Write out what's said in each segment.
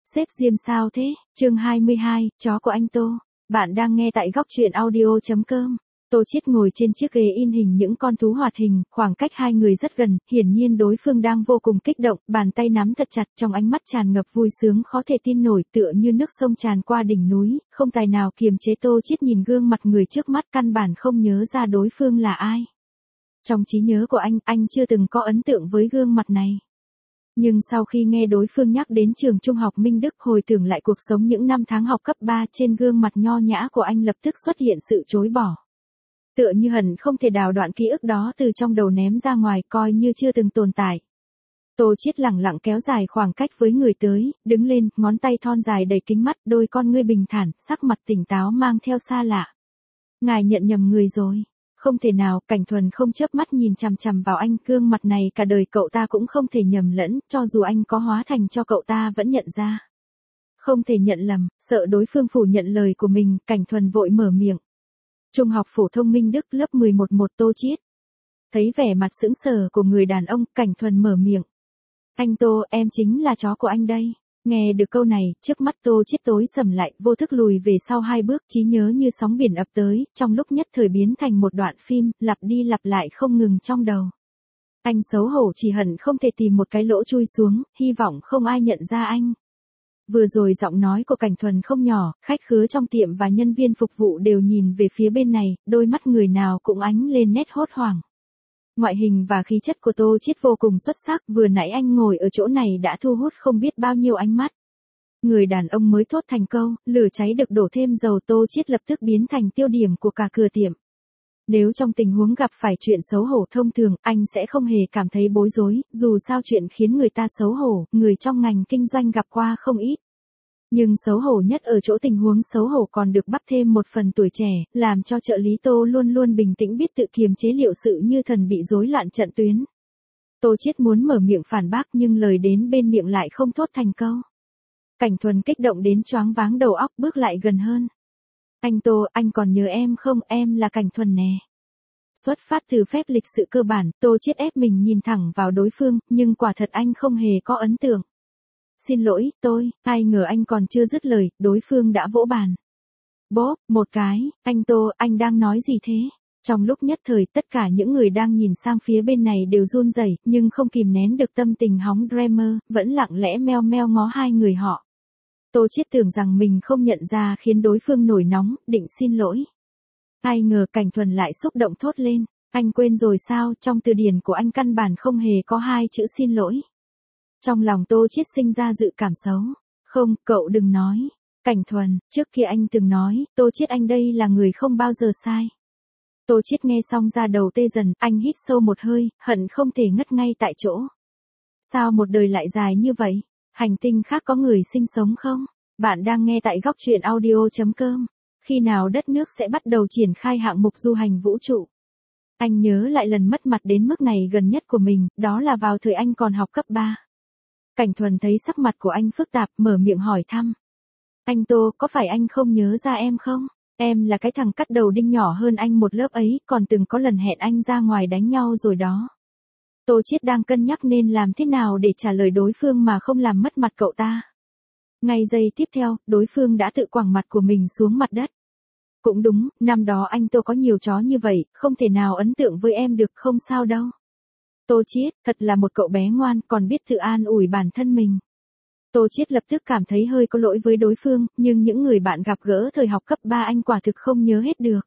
Sếp Diêm sao thế? Chương 22, chó của anh Tô. Bạn đang nghe tại góc truyện audio.com. Tô Chiết ngồi trên chiếc ghế in hình những con thú hoạt hình, khoảng cách hai người rất gần, hiển nhiên đối phương đang vô cùng kích động, bàn tay nắm thật chặt, trong ánh mắt tràn ngập vui sướng khó thể tin nổi, tựa như nước sông tràn qua đỉnh núi, không tài nào kiềm chế. Tô Chiết nhìn gương mặt người trước mắt, căn bản không nhớ ra đối phương là ai. Trong trí nhớ của anh chưa từng có ấn tượng với gương mặt này. Nhưng sau khi nghe đối phương nhắc đến trường trung học Minh Đức, hồi tưởng lại cuộc sống những năm tháng học cấp 3, trên gương mặt nho nhã của anh lập tức xuất hiện sự chối bỏ. Tựa như hẳn không thể đào đoạn ký ức đó từ trong đầu ném ra ngoài, coi như chưa từng tồn tại. Tô Chiết lẳng lặng kéo dài khoảng cách với người tới, đứng lên, ngón tay thon dài đầy kính mắt, đôi con ngươi bình thản, sắc mặt tỉnh táo mang theo xa lạ. Ngài nhận nhầm người rồi. Không thể nào, Cảnh Thuần không chớp mắt nhìn chằm chằm vào anh, gương mặt này cả đời cậu ta cũng không thể nhầm lẫn, cho dù anh có hóa thành cho cậu ta vẫn nhận ra. Không thể nhận lầm, sợ đối phương phủ nhận lời của mình, Cảnh Thuần vội mở miệng. Trung học phổ thông Minh Đức, lớp 11 Tô Chiết. Thấy vẻ mặt sững sờ của người đàn ông, Cảnh Thuần mở miệng. Anh Tô, em chính là chó của anh đây. Nghe được câu này, trước mắt Tô Chiết tối sầm lại, vô thức lùi về sau 2 bước, trí nhớ như sóng biển ập tới, trong lúc nhất thời biến thành một đoạn phim, lặp đi lặp lại không ngừng trong đầu. Anh xấu hổ chỉ hận không thể tìm một cái lỗ chui xuống, hy vọng không ai nhận ra anh. Vừa rồi giọng nói của Cảnh Thuần không nhỏ, khách khứa trong tiệm và nhân viên phục vụ đều nhìn về phía bên này, đôi mắt người nào cũng ánh lên nét hốt hoảng. Ngoại hình và khí chất của Tô Chiết vô cùng xuất sắc, vừa nãy anh ngồi ở chỗ này đã thu hút không biết bao nhiêu ánh mắt. Người đàn ông mới thốt thành câu, lửa cháy được đổ thêm dầu, Tô Chiết lập tức biến thành tiêu điểm của cả cửa tiệm. Nếu trong tình huống gặp phải chuyện xấu hổ thông thường, anh sẽ không hề cảm thấy bối rối, dù sao chuyện khiến người ta xấu hổ, người trong ngành kinh doanh gặp qua không ít. Nhưng xấu hổ nhất ở chỗ tình huống xấu hổ còn được bắp thêm một phần tuổi trẻ, làm cho trợ lý Tô luôn luôn bình tĩnh biết tự kiềm chế, liệu sự như thần bị rối loạn trận tuyến. Tô Chiết muốn mở miệng phản bác nhưng lời đến bên miệng lại không thốt thành câu. Cảnh Thuần kích động đến choáng váng đầu óc, bước lại gần hơn. Anh Tô, anh còn nhớ em không, em là Cảnh Thuần nè. Xuất phát từ phép lịch sự cơ bản, Tô Chiết ép mình nhìn thẳng vào đối phương, nhưng quả thật anh không hề có ấn tượng. Xin lỗi, ai ngờ anh còn chưa dứt lời, đối phương đã vỗ bàn. Bóp, một cái, anh Tô, anh đang nói gì thế? Trong lúc nhất thời, tất cả những người đang nhìn sang phía bên này đều run rẩy, nhưng không kìm nén được tâm tình hóng dreamer, vẫn lặng lẽ meo meo ngó hai người họ. Tô Chiết tưởng rằng mình không nhận ra khiến đối phương nổi nóng, định xin lỗi. Ai ngờ Cảnh Thuần lại xúc động thốt lên, anh quên rồi sao, trong từ điển của anh căn bản không hề có 2 chữ xin lỗi. Trong lòng Tô Chiết sinh ra dự cảm xấu. Không, cậu đừng nói. Cảnh Thuần, trước kia anh từng nói, Tô Chiết anh đây là người không bao giờ sai. Tô Chiết nghe xong da đầu tê dần, anh hít sâu một hơi, hận không thể ngất ngay tại chỗ. Sao một đời lại dài như vậy? Hành tinh khác có người sinh sống không? Bạn đang nghe tại góc truyện audio.com. Khi nào đất nước sẽ bắt đầu triển khai hạng mục du hành vũ trụ? Anh nhớ lại lần mất mặt đến mức này gần nhất của mình, đó là vào thời anh còn học cấp 3. Cảnh Thuần thấy sắc mặt của anh phức tạp, mở miệng hỏi thăm. Anh Tô, có phải anh không nhớ ra em không? Em là cái thằng cắt đầu đinh nhỏ hơn anh một lớp ấy, còn từng có lần hẹn anh ra ngoài đánh nhau rồi đó. Tô Chiết đang cân nhắc nên làm thế nào để trả lời đối phương mà không làm mất mặt cậu ta. Ngay giây tiếp theo, đối phương đã tự quẳng mặt của mình xuống mặt đất. Cũng đúng, năm đó anh Tô có nhiều chó như vậy, không thể nào ấn tượng với em được, không sao đâu. Tô Chiết, thật là một cậu bé ngoan, còn biết tự an ủi bản thân mình. Tô Chiết lập tức cảm thấy hơi có lỗi với đối phương, nhưng những người bạn gặp gỡ thời học cấp 3 anh quả thực không nhớ hết được.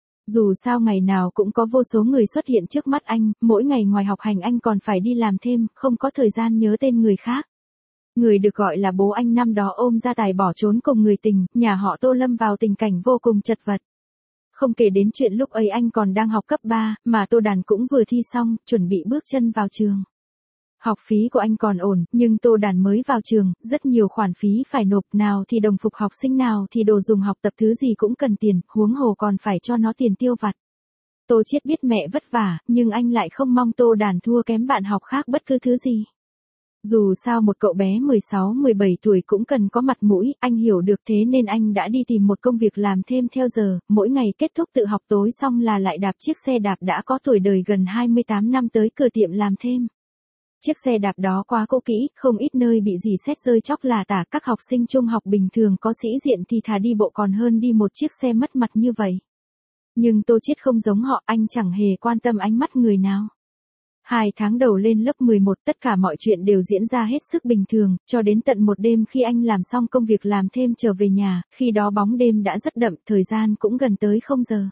Dù sao ngày nào cũng có vô số người xuất hiện trước mắt anh, mỗi ngày ngoài học hành anh còn phải đi làm thêm, không có thời gian nhớ tên người khác. Người được gọi là bố anh năm đó ôm gia tài bỏ trốn cùng người tình, nhà họ Tô lâm vào tình cảnh vô cùng chật vật. Không kể đến chuyện lúc ấy anh còn đang học cấp 3, mà Tô Đàn cũng vừa thi xong, chuẩn bị bước chân vào trường. Học phí của anh còn ổn, nhưng Tô Đàn mới vào trường, rất nhiều khoản phí phải nộp, nào thì đồng phục học sinh, nào thì đồ dùng học tập, thứ gì cũng cần tiền, huống hồ còn phải cho nó tiền tiêu vặt. Tô Chiết biết mẹ vất vả, nhưng anh lại không mong Tô Đàn thua kém bạn học khác bất cứ thứ gì. Dù sao một cậu bé 16-17 tuổi cũng cần có mặt mũi, anh hiểu được, thế nên anh đã đi tìm một công việc làm thêm theo giờ, mỗi ngày kết thúc tự học tối xong là lại đạp chiếc xe đạp đã có tuổi đời gần 28 năm tới cửa tiệm làm thêm. Chiếc xe đạp đó quá cũ kỹ, không ít nơi bị rỉ sét rơi chóc là tả, các học sinh trung học bình thường có sĩ diện thì thà đi bộ còn hơn đi một chiếc xe mất mặt như vậy. Nhưng Tô Chiết không giống họ, anh chẳng hề quan tâm ánh mắt người nào. 2 tháng đầu lên lớp 11 tất cả mọi chuyện đều diễn ra hết sức bình thường, cho đến tận một đêm khi anh làm xong công việc làm thêm trở về nhà, khi đó bóng đêm đã rất đậm, thời gian cũng gần tới 0 giờ.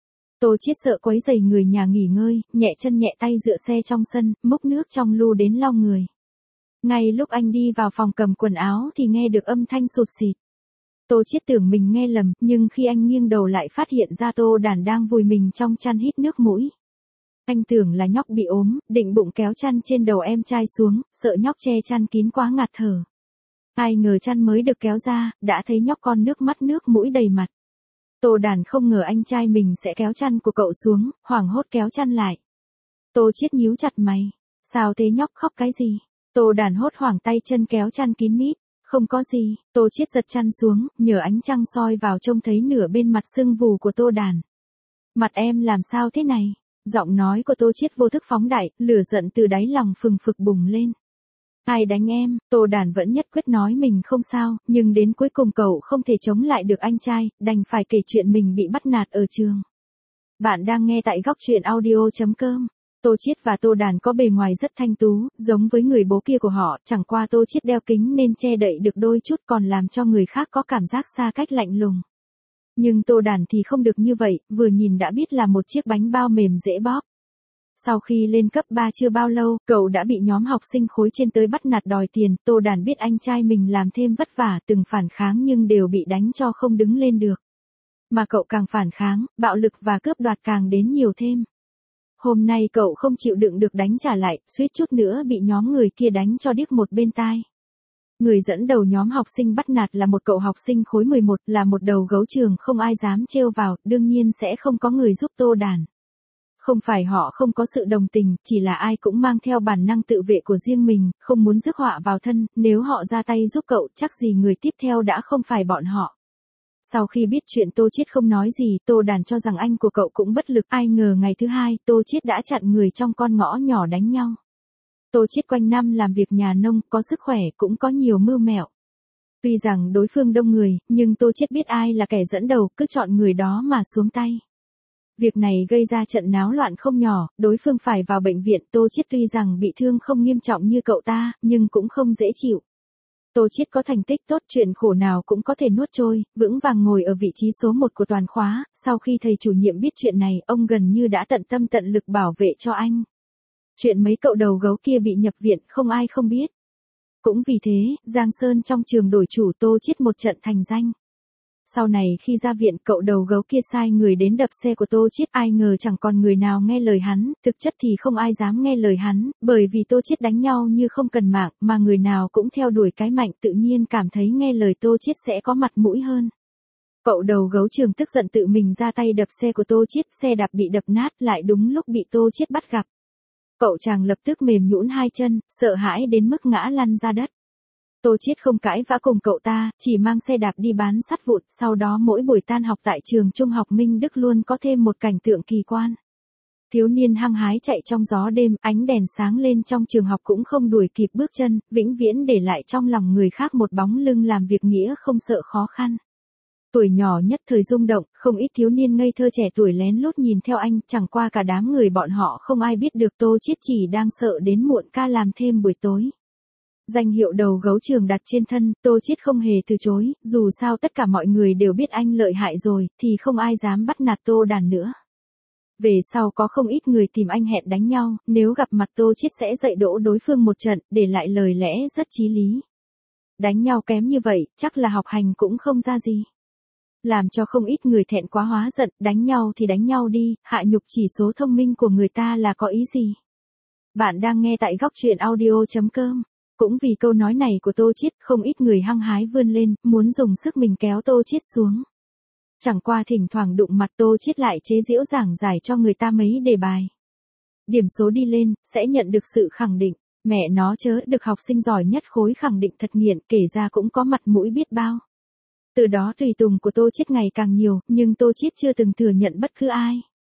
Tô Chiết sợ quấy rầy người nhà nghỉ ngơi, nhẹ chân nhẹ tay dựa xe trong sân, múc nước trong lu đến lau người. Ngay lúc anh đi vào phòng cầm quần áo thì nghe được âm thanh sụt sịt. Tô Chiết tưởng mình nghe lầm, nhưng khi anh nghiêng đầu lại phát hiện ra Tô Đản đang vùi mình trong chăn hít nước mũi. Anh tưởng là nhóc bị ốm, định bụng kéo chăn trên đầu em trai xuống, sợ nhóc che chăn kín quá ngạt thở. Ai ngờ chăn mới được kéo ra, đã thấy nhóc con nước mắt nước mũi đầy mặt. Tô Đản không ngờ anh trai mình sẽ kéo chăn của cậu xuống, hoảng hốt kéo chăn lại. Tô Chiết nhíu chặt mày. Sao thế nhóc, khóc cái gì? Tô Đản hốt hoảng tay chân kéo chăn kín mít. Không có gì. Tô Chiết giật chăn xuống, nhờ ánh trăng soi vào trông thấy nửa bên mặt sưng vù của Tô Đản. Mặt em làm sao thế này? Giọng nói của Tô Chiết vô thức phóng đại, lửa giận từ đáy lòng phừng phực bùng lên. Ai đánh em? Tô Đản vẫn nhất quyết nói mình không sao, nhưng đến cuối cùng cậu không thể chống lại được anh trai, đành phải kể chuyện mình bị bắt nạt ở trường. Bạn đang nghe tại góc truyện audio.com. Tô Chiết và Tô Đản có bề ngoài rất thanh tú, giống với người bố kia của họ, chẳng qua Tô Chiết đeo kính nên che đậy được đôi chút còn làm cho người khác có cảm giác xa cách lạnh lùng. Nhưng Tô Đản thì không được như vậy, vừa nhìn đã biết là một chiếc bánh bao mềm dễ bóp. Sau khi lên cấp 3 chưa bao lâu, cậu đã bị nhóm học sinh khối trên tới bắt nạt đòi tiền, Tô Đản biết anh trai mình làm thêm vất vả, từng phản kháng nhưng đều bị đánh cho không đứng lên được. Mà cậu càng phản kháng, bạo lực và cướp đoạt càng đến nhiều thêm. Hôm nay cậu không chịu đựng được đánh trả lại, suýt chút nữa bị nhóm người kia đánh cho điếc một bên tai. Người dẫn đầu nhóm học sinh bắt nạt là một cậu học sinh khối 11, là một đầu gấu trường không ai dám trêu vào, đương nhiên sẽ không có người giúp Tô Đản. Không phải họ không có sự đồng tình, chỉ là ai cũng mang theo bản năng tự vệ của riêng mình, không muốn rước họa vào thân, nếu họ ra tay giúp cậu chắc gì người tiếp theo đã không phải bọn họ. Sau khi biết chuyện Tô Chiết không nói gì, Tô Đản cho rằng anh của cậu cũng bất lực, ai ngờ ngày thứ 2, Tô Chiết đã chặn người trong con ngõ nhỏ đánh nhau. Tô Chiết quanh năm làm việc nhà nông, có sức khỏe, cũng có nhiều mưu mẹo. Tuy rằng đối phương đông người, nhưng Tô Chiết biết ai là kẻ dẫn đầu, cứ chọn người đó mà xuống tay. Việc này gây ra trận náo loạn không nhỏ, đối phương phải vào bệnh viện, Tô Chiết tuy rằng bị thương không nghiêm trọng như cậu ta, nhưng cũng không dễ chịu. Tô Chiết có thành tích tốt, chuyện khổ nào cũng có thể nuốt trôi, vững vàng ngồi ở vị trí số 1 của toàn khóa, sau khi thầy chủ nhiệm biết chuyện này, ông gần như đã tận tâm tận lực bảo vệ cho anh. Chuyện mấy cậu đầu gấu kia bị nhập viện không ai không biết. Cũng vì thế, Giang Sơn trong trường đổi chủ, Tô Chiết một trận thành danh. Sau này khi ra viện, cậu đầu gấu kia sai người đến đập xe của Tô Chiết, ai ngờ chẳng còn người nào nghe lời hắn, thực chất thì không ai dám nghe lời hắn, bởi vì Tô Chiết đánh nhau như không cần mạng, mà người nào cũng theo đuổi cái mạnh, tự nhiên cảm thấy nghe lời Tô Chiết sẽ có mặt mũi hơn. Cậu đầu gấu trường tức giận tự mình ra tay đập xe của Tô Chiết, xe đạp bị đập nát, lại đúng lúc bị Tô Chiết bắt gặp. Cậu chàng lập tức mềm nhũn hai chân, sợ hãi đến mức ngã lăn ra đất. Tô Chiết không cãi vã cùng cậu ta, chỉ mang xe đạp đi bán sắt vụn, sau đó mỗi buổi tan học tại trường trung học Minh Đức luôn có thêm một cảnh tượng kỳ quan. Thiếu niên hăng hái chạy trong gió đêm, ánh đèn sáng lên trong trường học cũng không đuổi kịp bước chân, vĩnh viễn để lại trong lòng người khác một bóng lưng làm việc nghĩa không sợ khó khăn. Tuổi nhỏ nhất thời rung động, không ít thiếu niên ngây thơ trẻ tuổi lén lút nhìn theo anh, chẳng qua cả đám người bọn họ không ai biết được Tô Chiết chỉ đang sợ đến muộn ca làm thêm buổi tối. Danh hiệu đầu gấu trường đặt trên thân, Tô Chiết không hề từ chối, dù sao tất cả mọi người đều biết anh lợi hại rồi, thì không ai dám bắt nạt Tô Đản nữa. Về sau có không ít người tìm anh hẹn đánh nhau, nếu gặp mặt Tô Chiết sẽ dạy dỗ đối phương một trận, để lại lời lẽ rất chí lý. Đánh nhau kém như vậy, chắc là học hành cũng không ra gì. Làm cho không ít người thẹn quá hóa giận, đánh nhau thì đánh nhau đi, hạ nhục chỉ số thông minh của người ta là có ý gì. Bạn đang nghe tại góc truyện audio.com. Cũng vì câu nói này của Tô Chiết, không ít người hăng hái vươn lên, muốn dùng sức mình kéo Tô Chiết xuống. Chẳng qua thỉnh thoảng đụng mặt Tô Chiết lại chế giễu giảng giải cho người ta mấy đề bài. Điểm số đi lên, sẽ nhận được sự khẳng định. Mẹ nó chớ, được học sinh giỏi nhất khối khẳng định thật nghiện, kể ra cũng có mặt mũi biết bao. Từ đó tùy tùng của Tô Chiết ngày càng nhiều, nhưng Tô Chiết chưa từng thừa nhận bất cứ ai.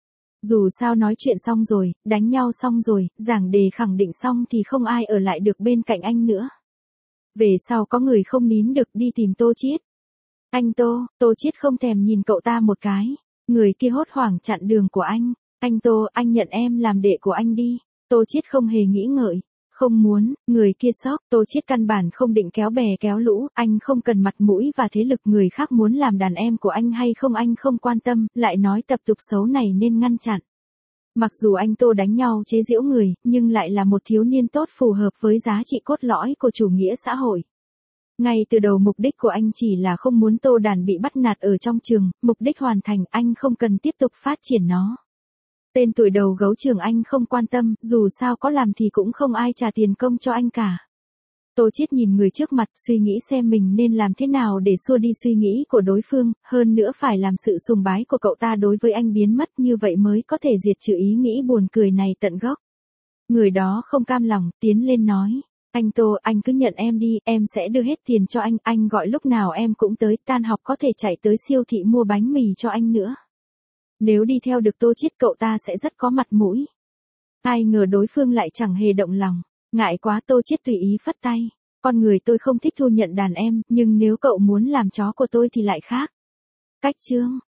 Dù sao nói chuyện xong rồi, đánh nhau xong rồi, giảng đề khẳng định xong thì không ai ở lại được bên cạnh anh nữa. Về sau có người không nín được đi tìm Tô Chiết. Anh Tô, Tô Chiết không thèm nhìn cậu ta một cái. Người kia hốt hoảng chặn đường của anh. Anh Tô, anh nhận em làm đệ của anh đi. Tô Chiết không hề nghĩ ngợi. Không muốn, người kia sốc, Tô Chiết căn bản không định kéo bè kéo lũ, anh không cần mặt mũi và thế lực người khác muốn làm đàn em của anh hay không anh không quan tâm, lại nói tập tục xấu này nên ngăn chặn. Mặc dù anh Tô đánh nhau chế giễu người, nhưng lại là một thiếu niên tốt phù hợp với giá trị cốt lõi của chủ nghĩa xã hội. Ngay từ đầu mục đích của anh chỉ là không muốn Tô Đàn bị bắt nạt ở trong trường, mục đích hoàn thành anh không cần tiếp tục phát triển nó. Tên tuổi đầu gấu trường anh không quan tâm, dù sao có làm thì cũng không ai trả tiền công cho anh cả. Tô Chiết nhìn người trước mặt, suy nghĩ xem mình nên làm thế nào để xua đi suy nghĩ của đối phương, hơn nữa phải làm sự sùng bái của cậu ta đối với anh biến mất như vậy mới có thể diệt trừ ý nghĩ buồn cười này tận gốc. Người đó không cam lòng, tiến lên nói. Anh Tô, anh cứ nhận em đi, em sẽ đưa hết tiền cho anh gọi lúc nào em cũng tới, tan học có thể chạy tới siêu thị mua bánh mì cho anh nữa. Nếu đi theo được Tô Chiết cậu ta sẽ rất có mặt mũi. Ai ngờ đối phương lại chẳng hề động lòng, ngại quá Tô Chiết tùy ý phất tay. Con người tôi không thích thu nhận đàn em, nhưng nếu cậu muốn làm chó của tôi thì lại khác. Cách chương